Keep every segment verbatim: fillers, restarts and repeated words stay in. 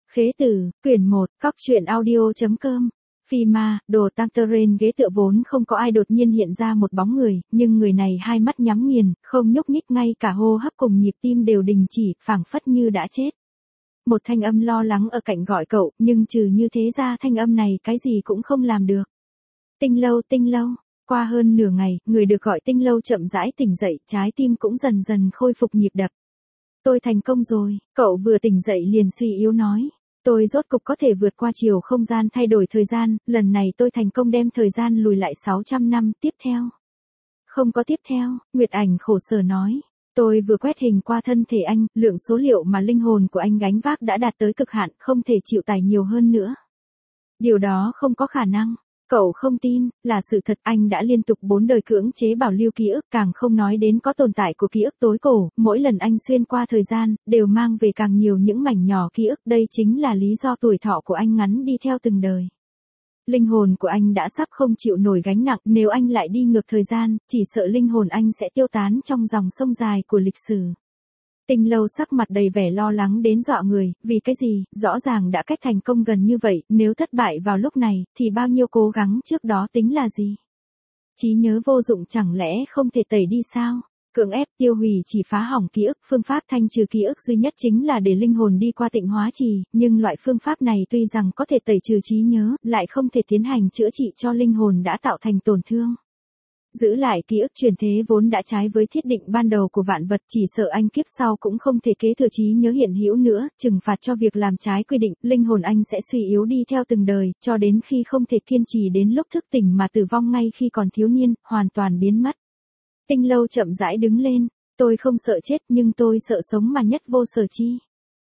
Khế Tử, quyển một, cóc truyện audio.com. Phi ma, đồ Tangerine ghế tựa vốn không có ai đột nhiên hiện ra một bóng người, nhưng người này hai mắt nhắm nghiền, không nhúc nhích, ngay cả hô hấp cùng nhịp tim đều đình chỉ, phảng phất như đã chết. Một thanh âm lo lắng ở cạnh gọi cậu, nhưng trừ như thế ra thanh âm này cái gì cũng không làm được. Tinh Lâu, Tinh Lâu. Qua hơn nửa ngày, người được gọi Tinh Lâu chậm rãi tỉnh dậy, trái tim cũng dần dần khôi phục nhịp đập. Tôi thành công rồi, cậu vừa tỉnh dậy liền suy yếu nói. Tôi rốt cục có thể vượt qua chiều không gian thay đổi thời gian, lần này tôi thành công đem thời gian lùi lại sáu trăm năm, tiếp theo. Không có tiếp theo, Nguyệt Ảnh khổ sở nói. Tôi vừa quét hình qua thân thể anh, lượng số liệu mà linh hồn của anh gánh vác đã đạt tới cực hạn, không thể chịu tải nhiều hơn nữa. Điều đó không có khả năng. Cậu không tin, là sự thật, anh đã liên tục bốn đời cưỡng chế bảo lưu ký ức, càng không nói đến có tồn tại của ký ức tối cổ, mỗi lần anh xuyên qua thời gian, đều mang về càng nhiều những mảnh nhỏ ký ức, đây chính là lý do tuổi thọ của anh ngắn đi theo từng đời. Linh hồn của anh đã sắp không chịu nổi gánh nặng, nếu anh lại đi ngược thời gian, chỉ sợ linh hồn anh sẽ tiêu tán trong dòng sông dài của lịch sử. Tinh Lâu sắc mặt đầy vẻ lo lắng đến dọa người, vì cái gì, rõ ràng đã cách thành công gần như vậy, nếu thất bại vào lúc này, thì bao nhiêu cố gắng trước đó tính là gì? Trí nhớ vô dụng chẳng lẽ không thể tẩy đi sao? Cưỡng ép tiêu hủy chỉ phá hỏng ký ức, phương pháp thanh trừ ký ức duy nhất chính là để linh hồn đi qua tịnh hóa trì, nhưng loại phương pháp này tuy rằng có thể tẩy trừ trí nhớ, lại không thể tiến hành chữa trị cho linh hồn đã tạo thành tổn thương. Giữ lại ký ức truyền thế vốn đã trái với thiết định ban đầu của vạn vật, chỉ sợ anh kiếp sau cũng không thể kế thừa trí nhớ hiện hữu nữa, trừng phạt cho việc làm trái quy định, linh hồn anh sẽ suy yếu đi theo từng đời, cho đến khi không thể kiên trì đến lúc thức tỉnh mà tử vong ngay khi còn thiếu niên, hoàn toàn biến mất. Tinh Lâu chậm rãi đứng lên, tôi không sợ chết nhưng tôi sợ sống mà nhất vô sở chi.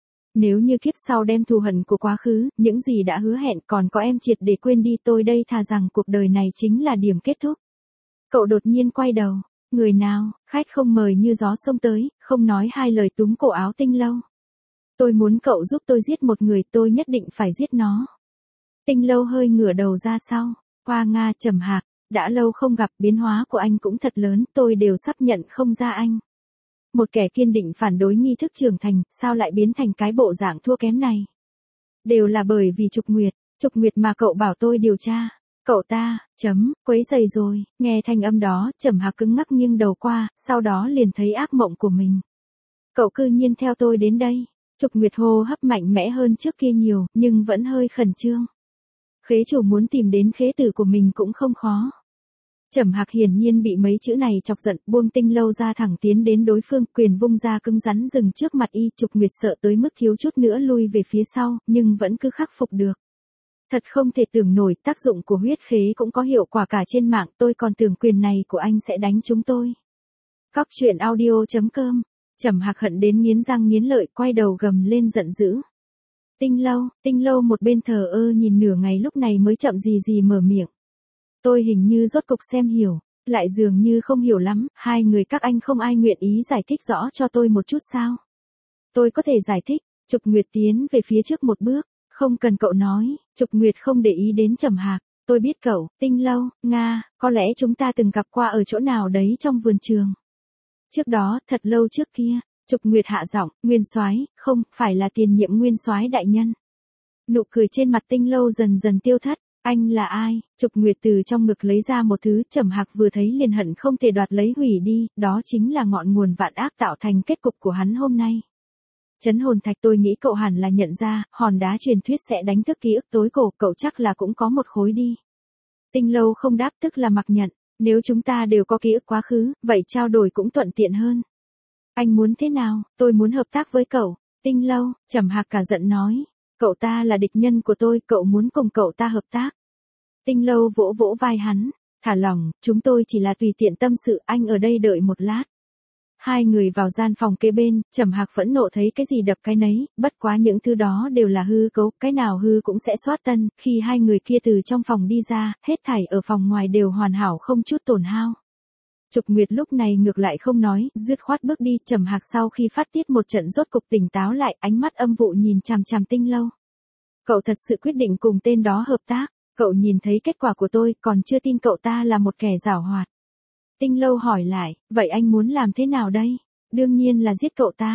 Nếu như kiếp sau đem thù hận của quá khứ, những gì đã hứa hẹn còn có em triệt để quên đi, tôi đây thà rằng cuộc đời này chính là điểm kết thúc. Cậu đột nhiên quay đầu, người nào, khách không mời như gió xông tới, không nói hai lời túm cổ áo Tinh Lâu. Tôi muốn cậu giúp tôi giết một người, tôi nhất định phải giết nó. Tinh Lâu hơi ngửa đầu ra sau, Hoa Nga trầm hạc, đã lâu không gặp, biến hóa của anh cũng thật lớn, tôi đều sắp nhận không ra anh. Một kẻ kiên định phản đối nghi thức trưởng thành, sao lại biến thành cái bộ dạng thua kém này? Đều là bởi vì Trục Nguyệt, Trục Nguyệt mà cậu bảo tôi điều tra. Cậu ta, chấm, quấy rầy rồi, nghe thanh âm đó, Trầm Hạc cứng ngắc nghiêng đầu qua, sau đó liền thấy ác mộng của mình. Cậu cư nhiên theo tôi đến đây. Trục Nguyệt hô hấp mạnh mẽ hơn trước kia nhiều, nhưng vẫn hơi khẩn trương. Khế chủ muốn tìm đến khế tử của mình cũng không khó. Trầm Hạc hiển nhiên bị mấy chữ này chọc giận, buông Tinh Lâu ra thẳng tiến đến đối phương, quyền vung ra cứng rắn dừng trước mặt y. Trục Nguyệt sợ tới mức thiếu chút nữa lui về phía sau, nhưng vẫn cứ khắc phục được. Thật không thể tưởng nổi, tác dụng của huyết khế cũng có hiệu quả cả trên mạng, tôi còn tưởng quyền này của anh sẽ đánh chúng tôi. Cóc truyện audio.com. Trầm Hạc hận đến nghiến răng nghiến lợi, quay đầu gầm lên giận dữ. Tinh Lâu, Tinh Lâu một bên thờ ơ nhìn nửa ngày, lúc này mới chậm gì gì mở miệng. Tôi hình như rốt cục xem hiểu, lại dường như không hiểu lắm, hai người các anh không ai nguyện ý giải thích rõ cho tôi một chút sao? Tôi có thể giải thích. Trục Nguyệt tiến về phía trước một bước. Không cần cậu nói, Trục Nguyệt không để ý đến Trầm Hạc, tôi biết cậu, Tinh Lâu, Nga, có lẽ chúng ta từng gặp qua ở chỗ nào đấy trong vườn trường. Trước đó, thật lâu trước kia, Trục Nguyệt hạ giọng, Nguyên soái, không, phải là tiền nhiệm Nguyên soái đại nhân. Nụ cười trên mặt Tinh Lâu dần dần tiêu thất, anh là ai? Trục Nguyệt từ trong ngực lấy ra một thứ, Trầm Hạc vừa thấy liền hận không thể đoạt lấy hủy đi, đó chính là ngọn nguồn vạn ác tạo thành kết cục của hắn hôm nay. Chấn hồn thạch, tôi nghĩ cậu hẳn là nhận ra, hòn đá truyền thuyết sẽ đánh thức ký ức tối cổ, cậu chắc là cũng có một khối đi. Tinh Lâu không đáp, tức là mặc nhận, nếu chúng ta đều có ký ức quá khứ, vậy trao đổi cũng thuận tiện hơn. Anh muốn thế nào? Tôi muốn hợp tác với cậu. Tinh Lâu, Trầm Hạc cả giận nói, cậu ta là địch nhân của tôi, cậu muốn cùng cậu ta hợp tác. Tinh Lâu vỗ vỗ vai hắn, thả lỏng, chúng tôi chỉ là tùy tiện tâm sự, anh ở đây đợi một lát. Hai người vào gian phòng kế bên, Trầm Hạc phẫn nộ thấy cái gì đập cái nấy, bất quá những thứ đó đều là hư cấu, cái nào hư cũng sẽ xoát tân, khi hai người kia từ trong phòng đi ra, hết thảy ở phòng ngoài đều hoàn hảo không chút tổn hao. Trục Nguyệt lúc này ngược lại không nói, dứt khoát bước đi. Trầm Hạc sau khi phát tiết một trận rốt cục tỉnh táo lại, ánh mắt âm vụ nhìn chằm chằm Tinh Lâu. Cậu thật sự quyết định cùng tên đó hợp tác, cậu nhìn thấy kết quả của tôi, còn chưa tin cậu ta là một kẻ giảo hoạt. Tinh Lâu hỏi lại, vậy anh muốn làm thế nào đây? Đương nhiên là giết cậu ta.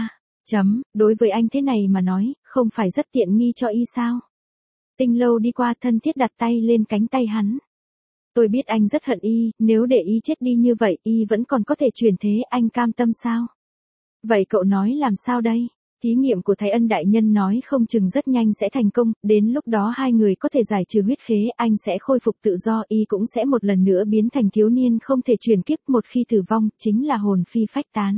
Chấm, đối với anh thế này mà nói, không phải rất tiện nghi cho y sao? Tinh Lâu đi qua thân thiết đặt tay lên cánh tay hắn. Tôi biết anh rất hận y, nếu để y chết đi như vậy, y vẫn còn có thể chuyển thế, anh cam tâm sao? Vậy cậu nói làm sao đây? Thí nghiệm của Thái Ân đại nhân nói không chừng rất nhanh sẽ thành công, đến lúc đó hai người có thể giải trừ huyết khế, anh sẽ khôi phục tự do, y cũng sẽ một lần nữa biến thành thiếu niên không thể chuyển kiếp, một khi tử vong, chính là hồn phi phách tán.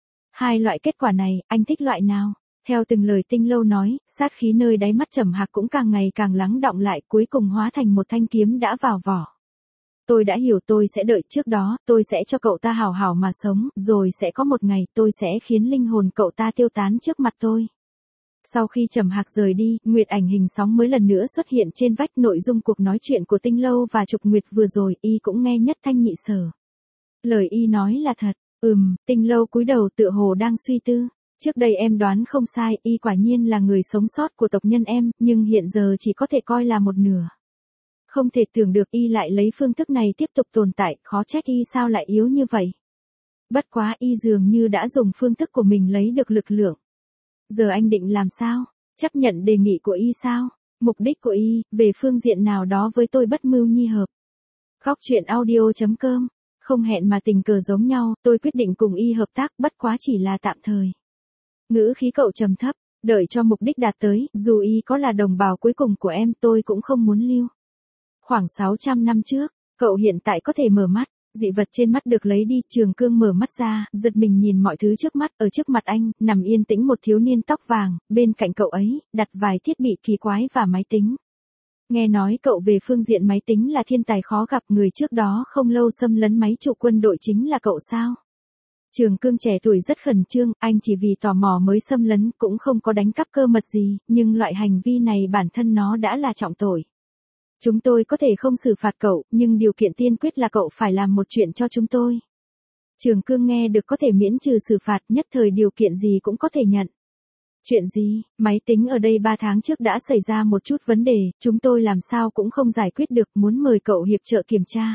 Hai loại kết quả này, anh thích loại nào? Theo từng lời Tinh Lâu nói, sát khí nơi đáy mắt Trầm Hạc cũng càng ngày càng lắng đọng lại, cuối cùng hóa thành một thanh kiếm đã vào vỏ. Tôi đã hiểu, tôi sẽ đợi, trước đó, tôi sẽ cho cậu ta hảo hảo mà sống, rồi sẽ có một ngày, tôi sẽ khiến linh hồn cậu ta tiêu tán trước mặt tôi. Sau khi Trầm Hạc rời đi, Nguyệt Ảnh hình sóng mới lần nữa xuất hiện trên vách, nội dung cuộc nói chuyện của Tinh Lâu và Trục Nguyệt vừa rồi, y cũng nghe nhất thanh nhị sở. Lời y nói là thật. Ừm, Tinh Lâu cúi đầu tựa hồ đang suy tư. Trước đây em đoán không sai, y quả nhiên là người sống sót của tộc nhân em, nhưng hiện giờ chỉ có thể coi là một nửa. Không thể tưởng được y lại lấy phương thức này tiếp tục tồn tại, khó trách y sao lại yếu như vậy. Bất quá y dường như đã dùng phương thức của mình lấy được lực lượng. Giờ anh định làm sao? Chấp nhận đề nghị của y sao? Mục đích của y, về phương diện nào đó với tôi bất mưu nhi hợp. Góc truyện audio chấm com. Không hẹn mà tình cờ giống nhau, tôi quyết định cùng y hợp tác, bất quá chỉ là tạm thời. Ngữ khí cậu trầm thấp, đợi cho mục đích đạt tới, dù y có là đồng bào cuối cùng của em, tôi cũng không muốn lưu. Khoảng sáu trăm năm trước, cậu hiện tại có thể mở mắt, dị vật trên mắt được lấy đi, Trường Cương mở mắt ra, giật mình nhìn mọi thứ trước mắt, ở trước mặt anh, nằm yên tĩnh một thiếu niên tóc vàng, bên cạnh cậu ấy, đặt vài thiết bị kỳ quái và máy tính. Nghe nói cậu về phương diện máy tính là thiên tài khó gặp, người trước đó không lâu xâm lấn máy chủ quân đội chính là cậu sao? Trường Cương trẻ tuổi rất khẩn trương, anh chỉ vì tò mò mới xâm lấn, cũng không có đánh cắp cơ mật gì, nhưng loại hành vi này bản thân nó đã là trọng tội. Chúng tôi có thể không xử phạt cậu, nhưng điều kiện tiên quyết là cậu phải làm một chuyện cho chúng tôi. Trường Cương nghe được có thể miễn trừ xử phạt, nhất thời điều kiện gì cũng có thể nhận. Chuyện gì? Máy tính ở đây ba tháng trước đã xảy ra một chút vấn đề, chúng tôi làm sao cũng không giải quyết được, muốn mời cậu hiệp trợ kiểm tra.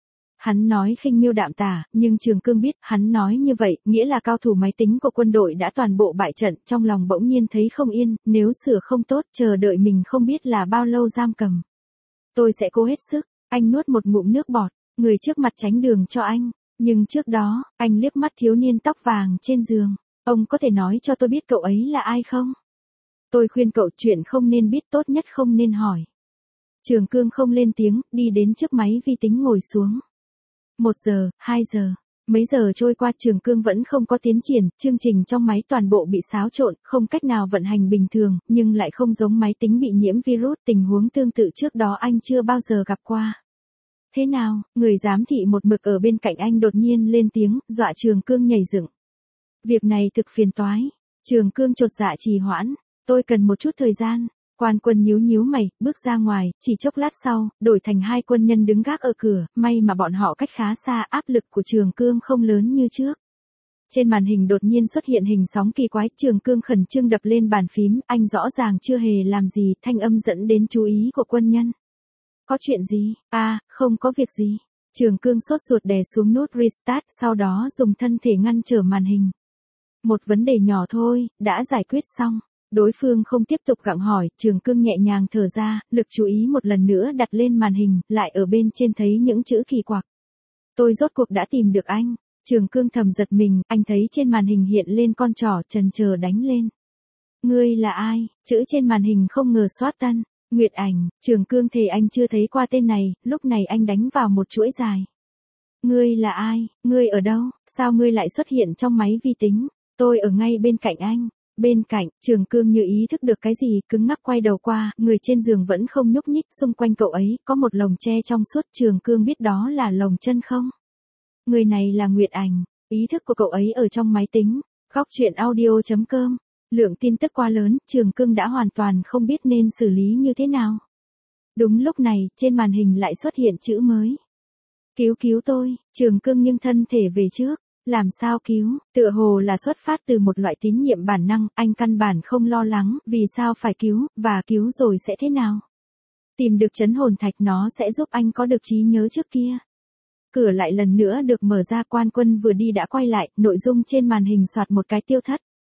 Hắn nói khinh miêu đạm tả, nhưng Trường Cương biết, hắn nói như vậy, nghĩa là cao thủ máy tính của quân đội đã toàn bộ bại trận, trong lòng bỗng nhiên thấy không yên, nếu sửa không tốt, chờ đợi mình không biết là bao lâu giam cầm. Tôi sẽ cố hết sức, anh nuốt một ngụm nước bọt, người trước mặt tránh đường cho anh, nhưng trước đó, anh liếc mắt thiếu niên tóc vàng trên giường. Ông có thể nói cho tôi biết cậu ấy là ai không? Tôi khuyên cậu chuyện không nên biết, tốt nhất không nên hỏi. Trường Cương không lên tiếng, đi đến trước máy vi tính ngồi xuống. Một giờ, hai giờ, mấy giờ trôi qua, Trường Cương vẫn không có tiến triển, chương trình trong máy toàn bộ bị xáo trộn, không cách nào vận hành bình thường, nhưng lại không giống máy tính bị nhiễm virus, tình huống tương tự trước đó anh chưa bao giờ gặp qua. Thế nào, người giám thị một mực ở bên cạnh anh đột nhiên lên tiếng, dọa Trường Cương nhảy dựng. Việc này thực phiền toái. Trường Cương chột dạ trì hoãn. Tôi cần một chút thời gian. Quan Quân nhíu nhíu mày, bước ra ngoài, chỉ chốc lát sau, đổi thành hai quân nhân đứng gác ở cửa, may mà bọn họ cách khá xa, áp lực của Trường Cương không lớn như trước. Trên màn hình đột nhiên xuất hiện hình sóng kỳ quái, Trường Cương khẩn trương đập lên bàn phím, anh rõ ràng chưa hề làm gì, thanh âm dẫn đến chú ý của quân nhân. Có chuyện gì? À, không có việc gì. Trường Cương sốt ruột đè xuống nút restart, sau đó dùng thân thể ngăn trở màn hình. Một vấn đề nhỏ thôi, đã giải quyết xong. Đối phương không tiếp tục gặng hỏi, Trường Cương nhẹ nhàng thở ra, lực chú ý một lần nữa đặt lên màn hình, lại ở bên trên thấy những chữ kỳ quặc. Tôi rốt cuộc đã tìm được anh. Trường Cương thầm giật mình, anh thấy trên màn hình hiện lên con trỏ, chần chờ đánh lên. Ngươi là ai? Chữ trên màn hình không ngờ xoát tân. Nguyệt Ảnh. Trường Cương thề anh chưa thấy qua tên này, lúc này anh đánh vào một chuỗi dài. Ngươi là ai? Ngươi ở đâu? Sao ngươi lại xuất hiện trong máy vi tính? Tôi ở ngay bên cạnh anh. Bên cạnh, Trường Cương như ý thức được cái gì, cứng ngắc quay đầu qua, người trên giường vẫn không nhúc nhích, xung quanh cậu ấy, có một lồng tre trong suốt, Trường Cương biết đó là lồng chân không? Người này là Nguyệt Ảnh, ý thức của cậu ấy ở trong máy tính. Góc truyện audio chấm com. Lượng tin tức quá lớn, Trường Cương đã hoàn toàn không biết nên xử lý như thế nào. Đúng lúc này, trên màn hình lại xuất hiện chữ mới. Cứu cứu tôi, Trường Cương nghiêng thân thể về trước. Làm sao cứu, tựa hồ là xuất phát từ một loại tín nhiệm bản năng, anh căn bản không lo lắng, vì sao phải cứu, và cứu rồi sẽ thế nào. Tìm được trấn hồn thạch nó sẽ giúp anh có được trí nhớ trước kia. Cửa lại lần nữa được mở ra, Quan Quân vừa đi đã quay lại, nội dung trên màn hình soạt một cái tiêu thất.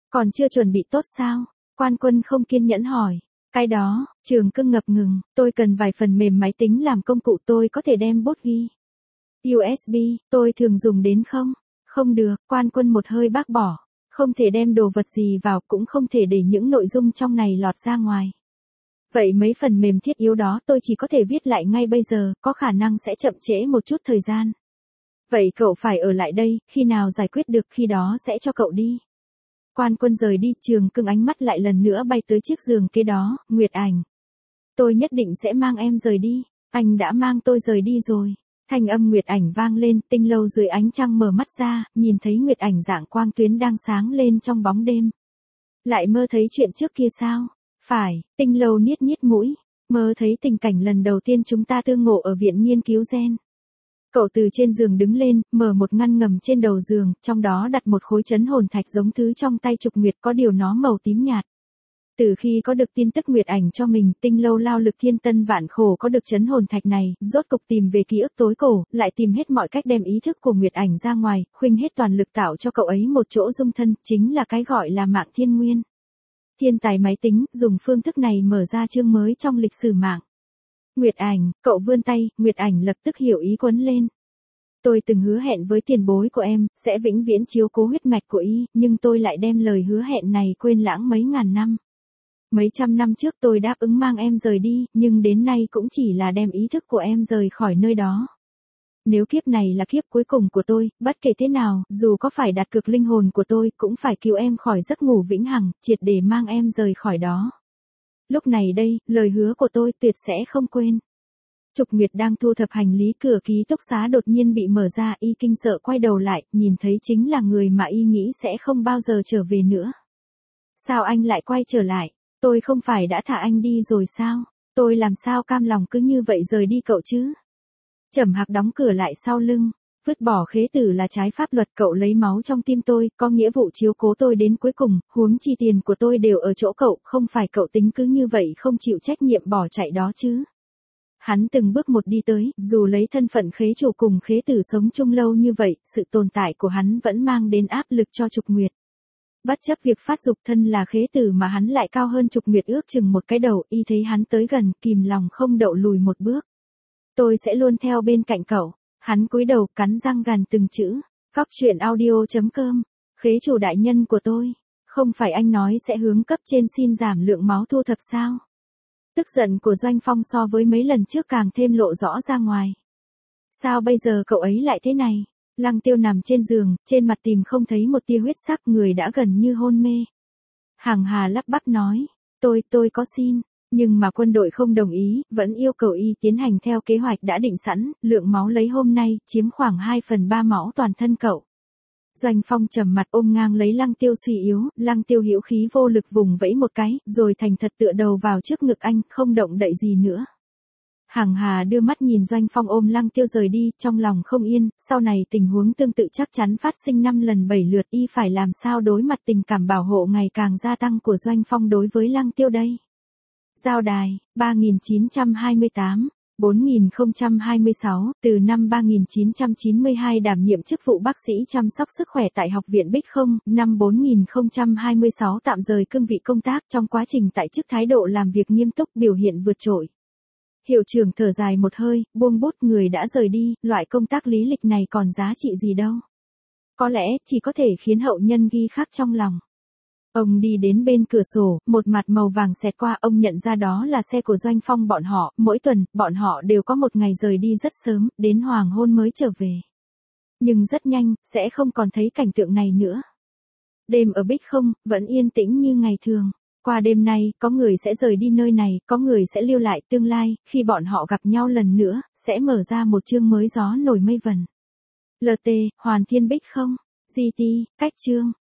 Còn chưa chuẩn bị tốt sao? Quan Quân không kiên nhẫn hỏi. Cái đó, Trường Cưng ngập ngừng, tôi cần vài phần mềm máy tính làm công cụ tôi có thể đem bút ghi. u ét bê, tôi thường dùng đến không? Không được, Quan Quân một hơi bác bỏ. Không thể đem đồ vật gì vào, cũng không thể để những nội dung trong này lọt ra ngoài. Vậy mấy phần mềm thiết yếu đó tôi chỉ có thể viết lại ngay bây giờ, có khả năng sẽ chậm trễ một chút thời gian. Vậy cậu phải ở lại đây, khi nào giải quyết được khi đó sẽ cho cậu đi. Quan Quân rời đi, Trường Cưng ánh mắt lại lần nữa bay tới chiếc giường kế đó, Nguyệt Ảnh. Tôi nhất định sẽ mang em rời đi, anh đã mang tôi rời đi rồi. Thanh âm Nguyệt Ảnh vang lên, Tinh Lâu dưới ánh trăng mở mắt ra, nhìn thấy Nguyệt Ảnh dạng quang tuyến đang sáng lên trong bóng đêm. Lại mơ thấy chuyện trước kia sao? Phải, Tinh Lâu niết niết mũi, mơ thấy tình cảnh lần đầu tiên chúng ta tương ngộ ở viện nghiên cứu gen. Cậu từ trên giường đứng lên, mở một ngăn ngầm trên đầu giường, trong đó đặt một khối chấn hồn thạch giống thứ trong tay Trục Nguyệt, có điều nó màu tím nhạt. Từ khi có được tin tức Nguyệt Ảnh cho mình, Tinh Lâu lao lực thiên tân vạn khổ có được chấn hồn thạch này, rốt cục tìm về ký ức tối cổ, lại tìm hết mọi cách đem ý thức của Nguyệt Ảnh ra ngoài, khuynh hết toàn lực tạo cho cậu ấy một chỗ dung thân, chính là cái gọi là mạng thiên nguyên. Thiên tài máy tính, dùng phương thức này mở ra chương mới trong lịch sử mạng. Nguyệt Ảnh, cậu vươn tay, Nguyệt Ảnh lập tức hiểu ý quấn lên. Tôi từng hứa hẹn với tiền bối của em, sẽ vĩnh viễn chiếu cố huyết mạch của y, nhưng tôi lại đem lời hứa hẹn này quên lãng mấy ngàn năm. Mấy trăm năm trước tôi đáp ứng mang em rời đi, nhưng đến nay cũng chỉ là đem ý thức của em rời khỏi nơi đó. Nếu kiếp này là kiếp cuối cùng của tôi, bất kể thế nào, dù có phải đặt cược linh hồn của tôi, cũng phải cứu em khỏi giấc ngủ vĩnh hằng, triệt để mang em rời khỏi đó. Lúc này đây, lời hứa của tôi tuyệt sẽ không quên. Trục Nguyệt đang thu thập hành lý, cửa ký túc xá đột nhiên bị mở ra, y kinh sợ quay đầu lại, nhìn thấy chính là người mà y nghĩ sẽ không bao giờ trở về nữa. Sao anh lại quay trở lại? Tôi không phải đã thả anh đi rồi sao? Tôi làm sao cam lòng cứ như vậy rời đi cậu chứ? Trầm Hạc đóng cửa lại sau lưng. Vứt bỏ khế tử là trái pháp luật, cậu lấy máu trong tim tôi, có nghĩa vụ chiếu cố tôi đến cuối cùng, huống chi tiền của tôi đều ở chỗ cậu, không phải cậu tính cứ như vậy không chịu trách nhiệm bỏ chạy đó chứ. Hắn từng bước một đi tới, dù lấy thân phận khế chủ cùng khế tử sống chung lâu như vậy, sự tồn tại của hắn vẫn mang đến áp lực cho Trục Nguyệt. Bất chấp việc phát dục thân là khế tử mà hắn lại cao hơn Trục Nguyệt ước chừng một cái đầu, y thấy hắn tới gần, kìm lòng không đậu lùi một bước. Tôi sẽ luôn theo bên cạnh cậu. Hắn cúi đầu cắn răng gằn từng chữ. Cóc truyện audio chấm com. Khế chủ đại nhân của tôi. Không phải anh nói sẽ hướng cấp trên xin giảm lượng máu thu thập sao? Tức giận của Doanh Phong so với mấy lần trước càng thêm lộ rõ ra ngoài. Sao bây giờ cậu ấy lại thế này? Lăng Tiêu nằm trên giường, trên mặt tìm không thấy một tia huyết sắc, người đã gần như hôn mê. Hằng Hà lắp bắp nói. Tôi, tôi có xin. Nhưng mà quân đội không đồng ý, vẫn yêu cầu y tiến hành theo kế hoạch đã định sẵn, lượng máu lấy hôm nay, chiếm khoảng hai phần ba máu toàn thân cậu. Doanh Phong trầm mặt ôm ngang lấy Lăng Tiêu suy yếu, Lăng Tiêu hữu khí vô lực vùng vẫy một cái, rồi thành thật tựa đầu vào trước ngực anh, không động đậy gì nữa. Hằng Hà đưa mắt nhìn Doanh Phong ôm Lăng Tiêu rời đi, trong lòng không yên, sau này tình huống tương tự chắc chắn phát sinh năm lần bảy lượt, y phải làm sao đối mặt tình cảm bảo hộ ngày càng gia tăng của Doanh Phong đối với Lăng Tiêu đây. Giao đài, ba nghìn chín trăm hai mươi tám, bốn nghìn không trăm hai mươi sáu, từ năm ba nghìn chín trăm chín mươi hai đảm nhiệm chức vụ bác sĩ chăm sóc sức khỏe tại Học viện Bích Không, năm bốn nghìn không trăm hai mươi sáu tạm rời cương vị công tác, trong quá trình tại chức thái độ làm việc nghiêm túc, biểu hiện vượt trội. Hiệu trưởng thở dài một hơi, buông bút, người đã rời đi, loại công tác lý lịch này còn giá trị gì đâu. Có lẽ chỉ có thể khiến hậu nhân ghi khắc trong lòng. Ông đi đến bên cửa sổ, một mặt màu vàng xẹt qua, ông nhận ra đó là xe của Doanh Phong bọn họ, mỗi tuần, bọn họ đều có một ngày rời đi rất sớm, đến hoàng hôn mới trở về. Nhưng rất nhanh, sẽ không còn thấy cảnh tượng này nữa. Đêm ở Bích Không, vẫn yên tĩnh như ngày thường. Qua đêm nay, có người sẽ rời đi nơi này, có người sẽ lưu lại tương lai, khi bọn họ gặp nhau lần nữa, sẽ mở ra một chương mới gió nổi mây vần. lờ tê, Hoàn Thiên Bích Không, giê tê, cách chương.